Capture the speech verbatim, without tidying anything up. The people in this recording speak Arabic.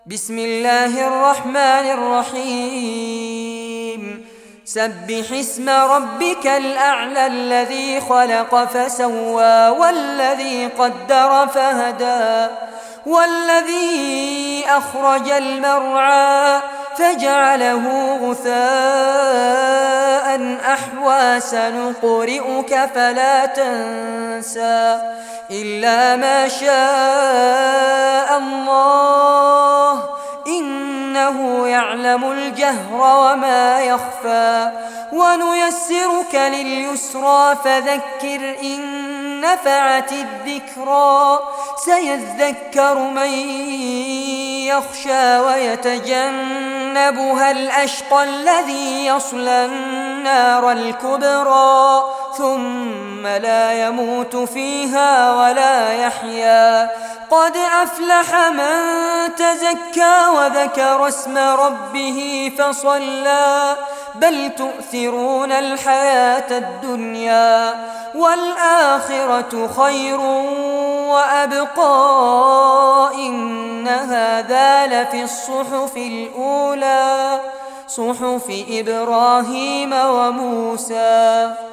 بسم الله الرحمن الرحيم سبح اسم ربك الأعلى الذي خلق فسوى والذي قدر فهدى والذي أخرج المرعى فجعله غثاء أحوى سنقرئك فلا تنسى إلا ما شاء الله إنه يعلم الجهر وما يخفى ونيسرك لليسرى فذكر إن نفعت الذكرى سيذكر من يخشى ويتجنبها الأشقى الذي يصلى النار الكبرى ثم لا يموت فيها ولا يحيا قد أفلح من تزكى وذكر اسم ربه فصلى بل تؤثرون الحياة الدنيا والآخرة خير وأبقى إن هذا لفي الصحف الأولى صحف إبراهيم وموسى.